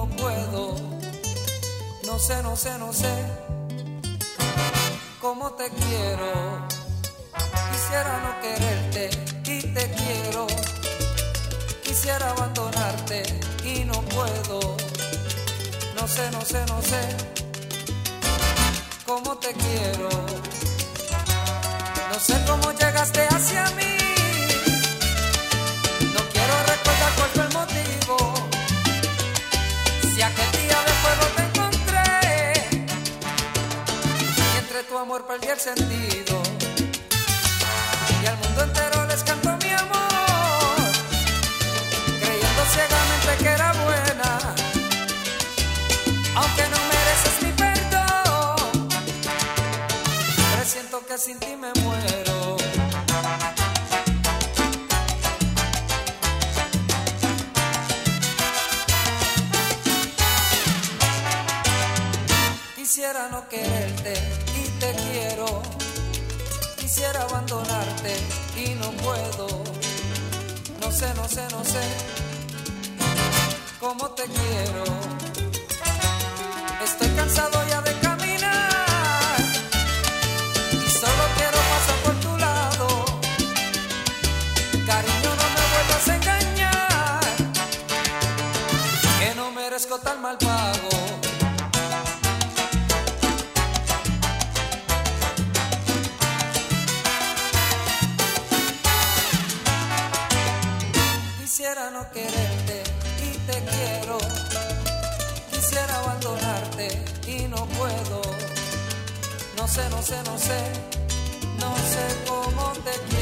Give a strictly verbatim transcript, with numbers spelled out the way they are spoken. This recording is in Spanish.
puedo. No sé, no sé, no sé cómo te quiero. Quisiera no quererte y te quiero. Quisiera abandonarte y no puedo. No sé, no sé, no sé cómo te quiero. No sé cómo llegaste hacia mí. No quiero recordar cuál fue el motivo. Si aquel día de fuego te encontré y entre tu amor perdí el sentido. Y al mundo entero les canto mi amor, creyendo ciegamente que era buena, aunque no mereces mi perdón. Presiento que sin ti me muero. Quisiera no quererte y te quiero. Quisiera abandonarte y no puedo. No sé, no sé, no sé cómo te quiero. Estoy cansado ya de caminar y solo quiero pasar por tu lado. Cariño, no me vuelvas a engañar, que no merezco tal mal pago. Quisiera no quererte y te quiero. Quisiera abandonarte y no puedo. No sé, no sé, no sé, no sé cómo te quiero.